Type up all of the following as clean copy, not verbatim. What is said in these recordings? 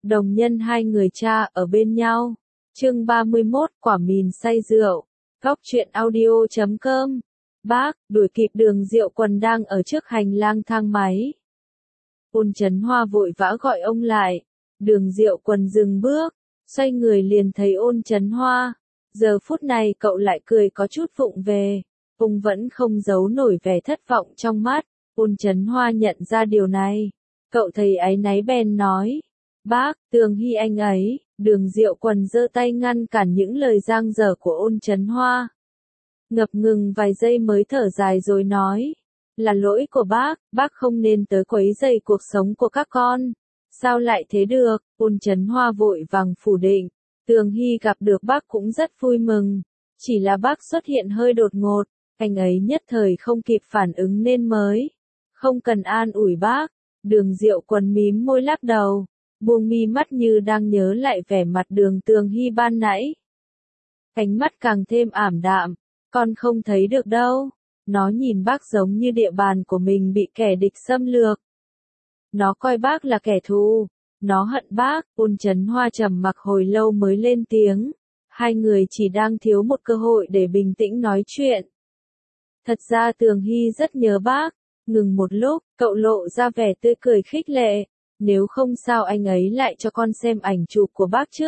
Đồng nhân hai người cha ở bên nhau. Chương 31, quả mìn say rượu. Góc truyện audio.com. Bác, đuổi kịp Đường Diệu Quần đang ở trước hành lang thang máy. Ôn Chấn Hoa vội vã gọi ông lại. Đường Diệu Quần dừng bước, xoay người liền thấy Ôn Chấn Hoa. Giờ phút này cậu lại cười có chút vụng về. Ông vẫn không giấu nổi vẻ thất vọng trong mắt. Ôn Chấn Hoa nhận ra điều này. Cậu thấy áy náy bèn nói. Bác, Tường Hy anh ấy. Đường Diệu Quần giơ tay ngăn cản những lời giang dở của Ôn Chấn Hoa. Ngập ngừng vài giây mới thở dài rồi nói. Là lỗi của bác không nên tới quấy rầy cuộc sống của các con. Sao lại thế được? Ôn Chấn Hoa vội vàng phủ định. Tường Hy gặp được bác cũng rất vui mừng. Chỉ là bác xuất hiện hơi đột ngột. Anh ấy nhất thời không kịp phản ứng nên mới. Không cần an ủi bác. Đường Diệu Quần mím môi lắc đầu. Buông mi mắt như đang nhớ lại vẻ mặt Đường Tường Hy ban nãy. Ánh mắt càng thêm ảm đạm. Con không thấy được đâu. Nó nhìn bác giống như địa bàn của mình bị kẻ địch xâm lược. Nó coi bác là kẻ thù. Nó hận bác. Ôn Chấn Hoa trầm mặc hồi lâu mới lên tiếng. Hai người chỉ đang thiếu một cơ hội để bình tĩnh nói chuyện. Thật ra Tường Hy rất nhớ bác. Ngừng một lúc, cậu lộ ra vẻ tươi cười khích lệ. Nếu không sao anh ấy lại cho con xem ảnh chụp của bác chứ?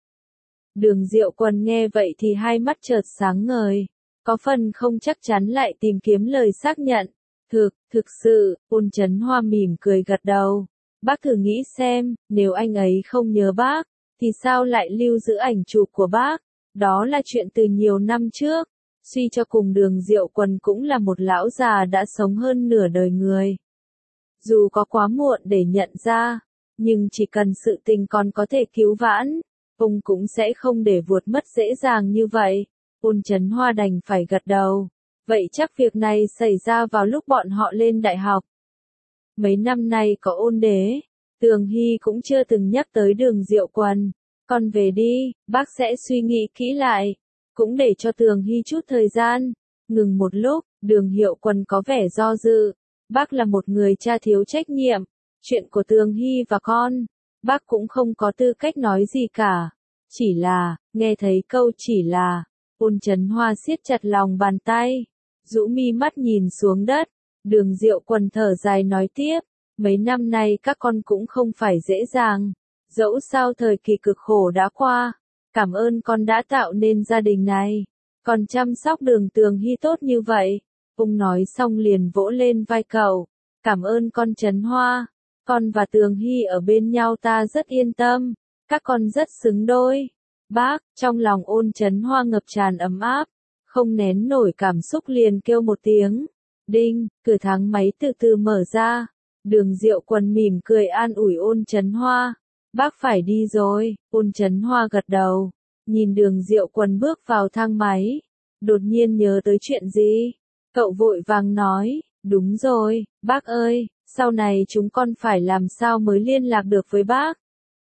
Đường Diệu Quần nghe vậy thì hai mắt chợt sáng ngời. Có phần không chắc chắn lại tìm kiếm lời xác nhận. Thực sự, Ôn Chấn Hoa mỉm cười gật đầu. Bác thử nghĩ xem, nếu anh ấy không nhớ bác, thì sao lại lưu giữ ảnh chụp của bác? Đó là chuyện từ nhiều năm trước. Suy cho cùng Đường Diệu Quần cũng là một lão già đã sống hơn nửa đời người. Dù có quá muộn để nhận ra, nhưng chỉ cần sự tình còn có thể cứu vãn, ông cũng sẽ không để vuột mất dễ dàng như vậy. Ôn Chấn Hoa đành phải gật đầu. Vậy chắc việc này xảy ra vào lúc bọn họ lên đại học. Mấy năm nay có Ôn Đế, Tường Hy cũng chưa từng nhắc tới Đường Diệu Quần. Con về đi, bác sẽ suy nghĩ kỹ lại. Cũng để cho Tường Hy chút thời gian. Ngừng một lúc, Đường Diệu Quần có vẻ do dự. Bác là một người cha thiếu trách nhiệm. Chuyện của Tường Hy và con, bác cũng không có tư cách nói gì cả. Chỉ là, nghe thấy câu chỉ là, Ôn Chấn Hoa siết chặt lòng bàn tay, rũ mi mắt nhìn xuống đất. Đường Diệu Quần thở dài nói tiếp, mấy năm nay các con cũng không phải dễ dàng. Dẫu sao thời kỳ cực khổ đã qua, cảm ơn con đã tạo nên gia đình này. Còn chăm sóc Đường Tường Hy tốt như vậy. Ông nói xong liền vỗ lên vai cậu. Cảm ơn con Chấn Hoa. Con và Tường Hy ở bên nhau ta rất yên tâm. Các con rất xứng đôi. Bác, trong lòng Ôn Chấn Hoa ngập tràn ấm áp. Không nén nổi cảm xúc liền kêu một tiếng. Đinh, cửa thang máy từ từ mở ra. Đường Diệu Quần mỉm cười an ủi Ôn Chấn Hoa. Bác phải đi rồi. Ôn Chấn Hoa gật đầu. Nhìn Đường Diệu Quần bước vào thang máy. Đột nhiên nhớ tới chuyện gì? Cậu vội vàng nói, đúng rồi, bác ơi, sau này chúng con phải làm sao mới liên lạc được với bác?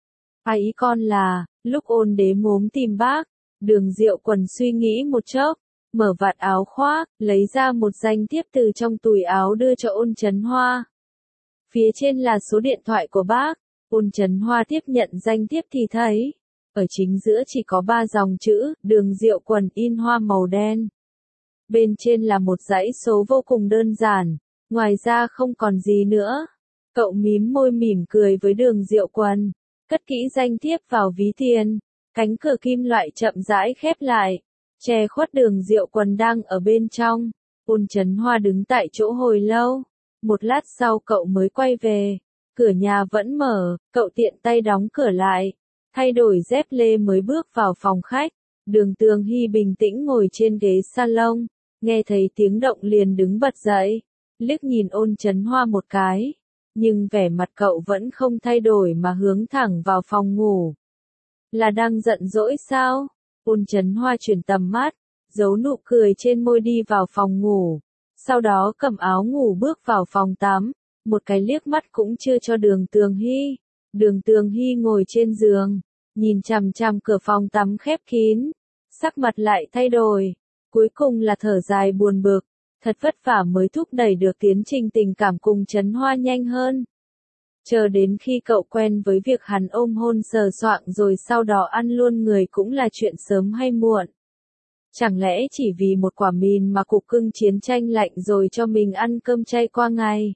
Ý con là, lúc Ôn Đế mốm tìm bác, Đường Diệu Quần suy nghĩ một chốc, mở vạt áo khoác, lấy ra một danh thiếp từ trong túi áo đưa cho Ôn Chấn Hoa. Phía trên là số điện thoại của bác. Ôn Chấn Hoa tiếp nhận danh thiếp thì thấy, ở chính giữa chỉ có 3 dòng chữ, Đường Diệu Quần in hoa màu đen. Bên trên là một dãy số vô cùng đơn giản, ngoài ra không còn gì nữa. Cậu mím môi mỉm cười với Đường Diệu Quần, cất kỹ danh thiếp vào ví tiền. Cánh cửa kim loại chậm rãi khép lại, che khuất Đường Diệu Quần đang ở bên trong. Ôn Chấn Hoa đứng tại chỗ hồi lâu, một lát sau cậu mới quay về. Cửa nhà vẫn mở, cậu tiện tay đóng cửa lại, thay đổi dép lê mới bước vào phòng khách. Đường Tường Hy bình tĩnh ngồi trên ghế salon. Nghe thấy tiếng động liền đứng bật dậy, liếc nhìn Ôn Chấn Hoa một cái, nhưng vẻ mặt cậu vẫn không thay đổi mà hướng thẳng vào phòng ngủ. Là đang giận dỗi sao? Ôn Chấn Hoa chuyển tầm mắt, giấu nụ cười trên môi đi vào phòng ngủ, sau đó cầm áo ngủ bước vào phòng tắm, một cái liếc mắt cũng chưa cho Đường Tường Hy. Đường Tường Hy ngồi trên giường, nhìn chằm chằm cửa phòng tắm khép kín, sắc mặt lại thay đổi. Cuối cùng là thở dài buồn bực, thật vất vả mới thúc đẩy được tiến trình tình cảm cùng Chấn Hoa nhanh hơn. Chờ đến khi cậu quen với việc hắn ôm hôn sờ soạng rồi sau đó ăn luôn người cũng là chuyện sớm hay muộn. Chẳng lẽ chỉ vì một quả mìn mà cục cưng chiến tranh lạnh rồi cho mình ăn cơm chay qua ngày?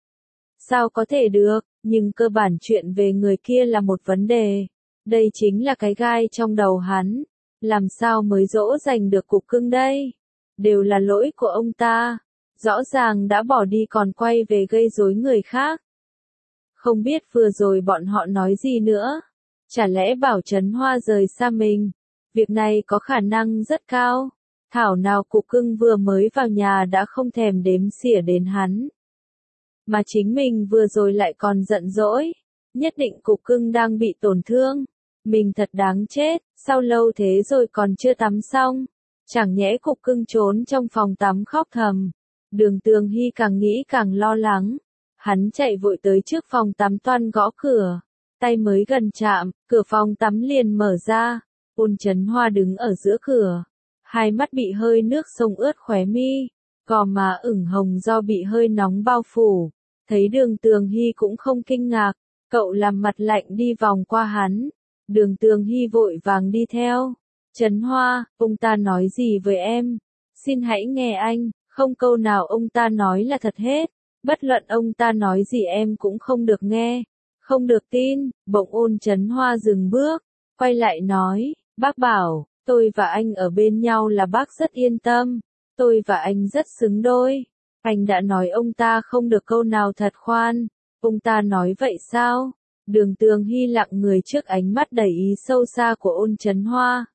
Sao có thể được, nhưng cơ bản chuyện về người kia là một vấn đề. Đây chính là cái gai trong đầu hắn. Làm sao mới dỗ dành được cục cưng đây? Đều là lỗi của ông ta. Rõ ràng đã bỏ đi còn quay về gây rối người khác. Không biết vừa rồi bọn họ nói gì nữa. Chả lẽ bảo Trấn Hoa rời xa mình? Việc này có khả năng rất cao. Thảo nào cục cưng vừa mới vào nhà đã không thèm đếm xỉa đến hắn. Mà chính mình vừa rồi lại còn giận dỗi. Nhất định cục cưng đang bị tổn thương. Mình thật đáng chết, sao lâu thế rồi còn chưa tắm xong. Chẳng nhẽ cục cưng trốn trong phòng tắm khóc thầm. Đường Tường Hy càng nghĩ càng lo lắng. Hắn chạy vội tới trước phòng tắm toan gõ cửa. Tay mới gần chạm, cửa phòng tắm liền mở ra. Ôn Trấn Hoa đứng ở giữa cửa. Hai mắt bị hơi nước sông ướt khóe mi. Gò má ửng hồng do bị hơi nóng bao phủ. Thấy Đường Tường Hy cũng không kinh ngạc. Cậu làm mặt lạnh đi vòng qua hắn. Đường Tường Hy vội vàng đi theo. Trấn Hoa, ông ta nói gì với em? Xin hãy nghe anh, không câu nào ông ta nói là thật hết. Bất luận ông ta nói gì em cũng không được nghe. Không được tin, bỗng Ôn Trấn Hoa dừng bước. Quay lại nói, bác bảo, tôi và anh ở bên nhau là bác rất yên tâm. Tôi và anh rất xứng đôi. Anh đã nói ông ta không được câu nào thật khoan. Ông ta nói vậy sao? Đường Tường Hy lặng người trước ánh mắt đầy ý sâu xa của Ôn Trấn Hoa.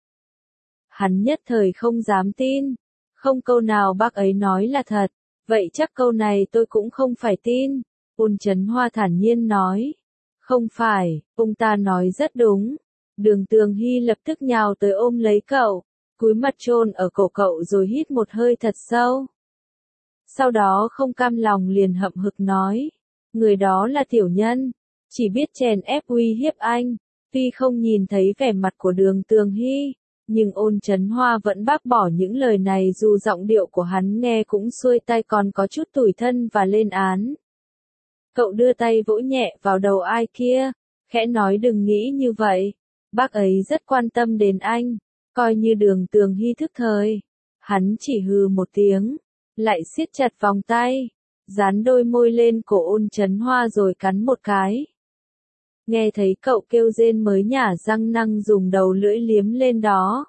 Hắn nhất thời không dám tin. Không câu nào bác ấy nói là thật. Vậy chắc câu này tôi cũng không phải tin. Ôn Trấn Hoa thản nhiên nói. Không phải, ông ta nói rất đúng. Đường Tường Hy lập tức nhào tới ôm lấy cậu. Cúi mặt chôn ở cổ cậu rồi hít một hơi thật sâu. Sau đó không cam lòng liền hậm hực nói. Người đó là tiểu nhân. Chỉ biết chèn ép uy hiếp anh. Tuy không nhìn thấy vẻ mặt của Đường Tường Hy, nhưng Ôn Trấn Hoa vẫn bác bỏ những lời này dù giọng điệu của hắn nghe cũng xuôi tai còn có chút tủi thân và lên án. Cậu đưa tay vỗ nhẹ vào đầu ai kia, khẽ nói đừng nghĩ như vậy. Bác ấy rất quan tâm đến anh, coi như Đường Tường Hy thức thời. Hắn chỉ hừ một tiếng, lại siết chặt vòng tay, dán đôi môi lên cổ Ôn Trấn Hoa rồi cắn một cái. Nghe thấy cậu kêu rên mới nhả răng năng dùng đầu lưỡi liếm lên đó.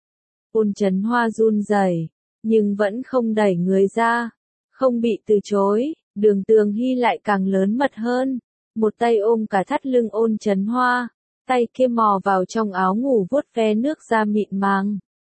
Ôn Trấn Hoa run rẩy, nhưng vẫn không đẩy người ra. Không bị từ chối, Đường Tường Hy lại càng lớn mật hơn. Một tay ôm cả thắt lưng Ôn Trấn Hoa, tay kia mò vào trong áo ngủ vuốt ve nước da mịn màng.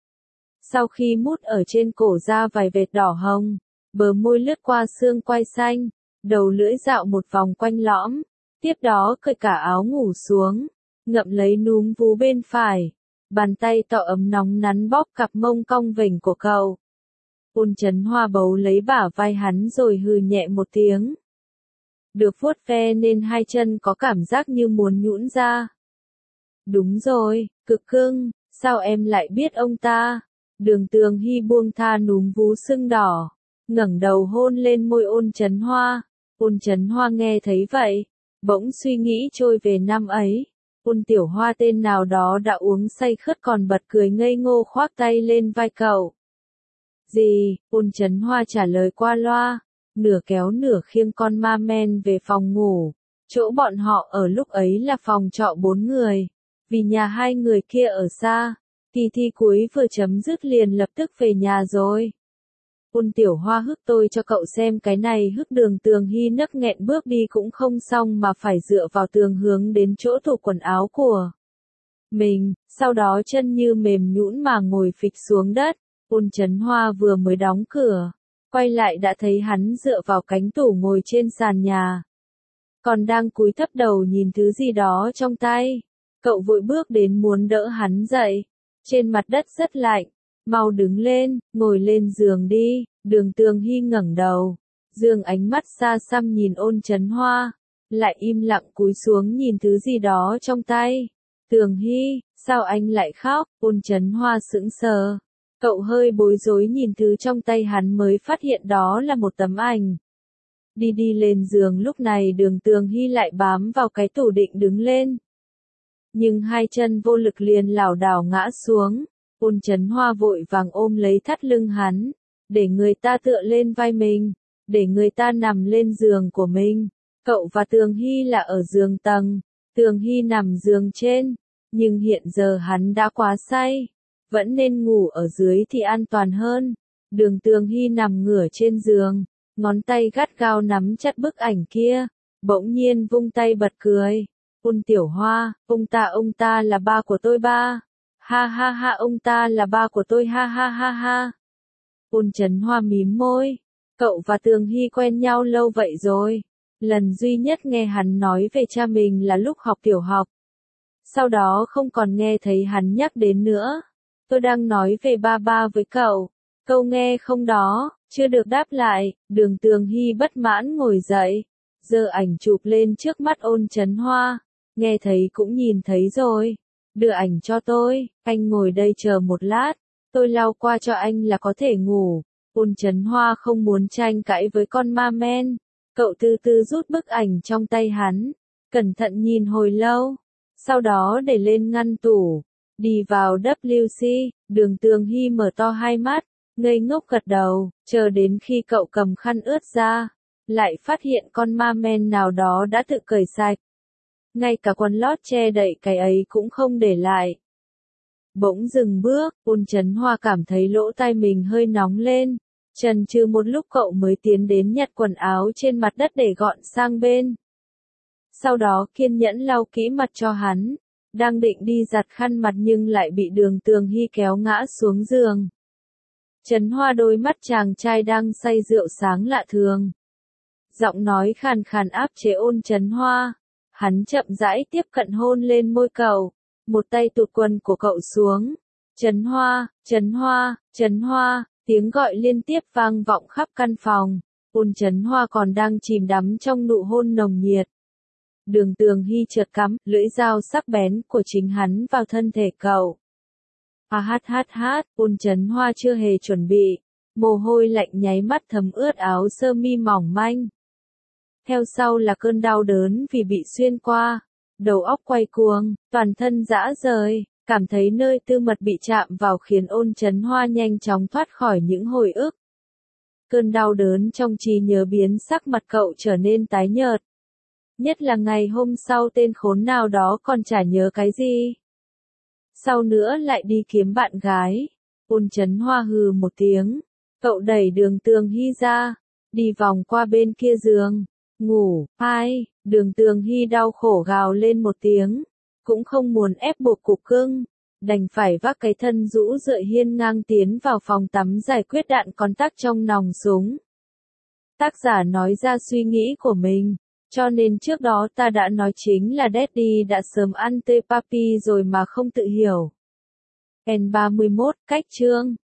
Sau khi mút ở trên cổ ra vài vệt đỏ hồng, bờ môi lướt qua xương quai xanh, đầu lưỡi dạo một vòng quanh lõm. Tiếp đó cởi cả áo ngủ xuống, ngậm lấy núm vú bên phải, bàn tay to ấm nóng nắn bóp cặp mông cong vểnh của cậu. Ôn Trấn Hoa bấu lấy bả vai hắn rồi hừ nhẹ một tiếng. Được vuốt ve nên hai chân có cảm giác như muốn nhũn ra. Đúng rồi, cực cưng, sao em lại biết ông ta? Đường Tường Hy buông tha núm vú sưng đỏ, ngẩng đầu hôn lên môi Ôn Trấn Hoa. Ôn Trấn Hoa nghe thấy vậy, bỗng suy nghĩ trôi về năm ấy. Ôn Tiểu Hoa tên nào đó đã uống say khướt còn bật cười ngây ngô khoác tay lên vai cậu. Gì? Ôn Trấn Hoa trả lời qua loa, nửa kéo nửa khiêng con ma men về phòng ngủ. Chỗ bọn họ ở lúc ấy là phòng trọ 4 người. Vì nhà hai người kia ở xa, kỳ thi cuối vừa chấm dứt liền lập tức về nhà rồi. Ôn Tiểu Hoa hức tôi cho cậu xem cái này hức. Đường Tường Hy nấc nghẹn bước đi cũng không xong mà phải dựa vào tường hướng đến chỗ tủ quần áo của mình, sau đó chân như mềm nhũn mà ngồi phịch xuống đất. Ôn Trấn Hoa vừa mới đóng cửa, quay lại đã thấy hắn dựa vào cánh tủ ngồi trên sàn nhà. Còn đang cúi thấp đầu nhìn thứ gì đó trong tay. Cậu vội bước đến muốn đỡ hắn dậy. Trên mặt đất rất lạnh. Mau đứng lên, ngồi lên giường đi. Đường Tường Hy ngẩng đầu, dương ánh mắt xa xăm nhìn Ôn Trấn Hoa, lại im lặng cúi xuống nhìn thứ gì đó trong tay. Tường Hy, sao anh lại khóc? Ôn Trấn Hoa sững sờ. Cậu hơi bối rối nhìn thứ trong tay hắn mới phát hiện đó là một tấm ảnh. Đi lên giường lúc này Đường Tường Hy lại bám vào cái tủ định đứng lên. Nhưng hai chân vô lực liền lảo đảo ngã xuống. Ôn Chấn Hoa vội vàng ôm lấy thắt lưng hắn, để người ta tựa lên vai mình, để người ta nằm lên giường của mình. Cậu và Tường Hy là ở giường tầng, Tường Hy nằm giường trên, nhưng hiện giờ hắn đã quá say, vẫn nên ngủ ở dưới thì an toàn hơn. Đường Tường Hy nằm ngửa trên giường, ngón tay gắt gao nắm chặt bức ảnh kia, bỗng nhiên vung tay bật cười. Ôn Tiểu Hoa, ông ta là ba của tôi ba. Ha ha ha, ông ta là ba của tôi, ha ha ha ha. Ôn Chấn Hoa mím môi, cậu và Tường Hy quen nhau lâu vậy rồi. Lần duy nhất nghe hắn nói về cha mình là lúc học tiểu học. Sau đó không còn nghe thấy hắn nhắc đến nữa. Tôi đang nói về ba với cậu. Câu nghe không đó, chưa được đáp lại, Đường Tường Hy bất mãn ngồi dậy, giơ ảnh chụp lên trước mắt Ôn Chấn Hoa. Nghe thấy cũng nhìn thấy rồi. Đưa ảnh cho tôi, anh ngồi đây chờ một lát, tôi lau qua cho anh là có thể ngủ. Ôn Chấn Hoa không muốn tranh cãi với con ma men. Cậu từ từ rút bức ảnh trong tay hắn, cẩn thận nhìn hồi lâu, sau đó để lên ngăn tủ, đi vào WC. Đường Tường Hy mở to hai mắt, ngây ngốc gật đầu, chờ đến khi cậu cầm khăn ướt ra, lại phát hiện con ma men nào đó đã tự cởi sạch. Ngay cả quần lót che đậy cái ấy cũng không để lại. Bỗng dừng bước, Ôn Chấn Hoa cảm thấy lỗ tai mình hơi nóng lên. Chần chừ một lúc cậu mới tiến đến nhặt quần áo trên mặt đất để gọn sang bên. Sau đó kiên nhẫn lau kỹ mặt cho hắn, đang định đi giặt khăn mặt nhưng lại bị Đường Tường Hy kéo ngã xuống giường. Chấn Hoa, đôi mắt chàng trai đang say rượu sáng lạ thường. Giọng nói khàn khàn áp chế Ôn Chấn Hoa. Hắn chậm rãi tiếp cận hôn lên môi cậu, một tay tụt quần của cậu xuống. Chấn Hoa, Chấn Hoa, Chấn Hoa, tiếng gọi liên tiếp vang vọng khắp căn phòng. Ôn Chấn Hoa còn đang chìm đắm trong nụ hôn nồng nhiệt. Đường Tường Hy chợt cắm lưỡi dao sắc bén của chính hắn vào thân thể cậu. Ôn Chấn Hoa chưa hề chuẩn bị, mồ hôi lạnh nháy mắt thấm ướt áo sơ mi mỏng manh. Theo sau là cơn đau đớn vì bị xuyên qua, đầu óc quay cuồng, toàn thân rã rời, cảm thấy nơi tư mật bị chạm vào khiến Ôn Chấn Hoa nhanh chóng thoát khỏi những hồi ức. Cơn đau đớn trong trí nhớ biến sắc mặt cậu trở nên tái nhợt. Nhất là ngày hôm sau tên khốn nào đó còn chả nhớ cái gì. Sau nữa lại đi kiếm bạn gái. Ôn Chấn Hoa hừ một tiếng, cậu đẩy Đường Tường Hy ra, đi vòng qua bên kia giường. Ngủ, ai, Đường Tường Hy đau khổ gào lên một tiếng, cũng không muốn ép buộc cục cưng, đành phải vác cái thân rũ rượi hiên ngang tiến vào phòng tắm giải quyết đạn còn tắc trong nòng súng. Tác giả nói ra suy nghĩ của mình, cho nên trước đó ta đã nói chính là Daddy đã sớm ăn tê papi rồi mà không tự hiểu. N31, cách chương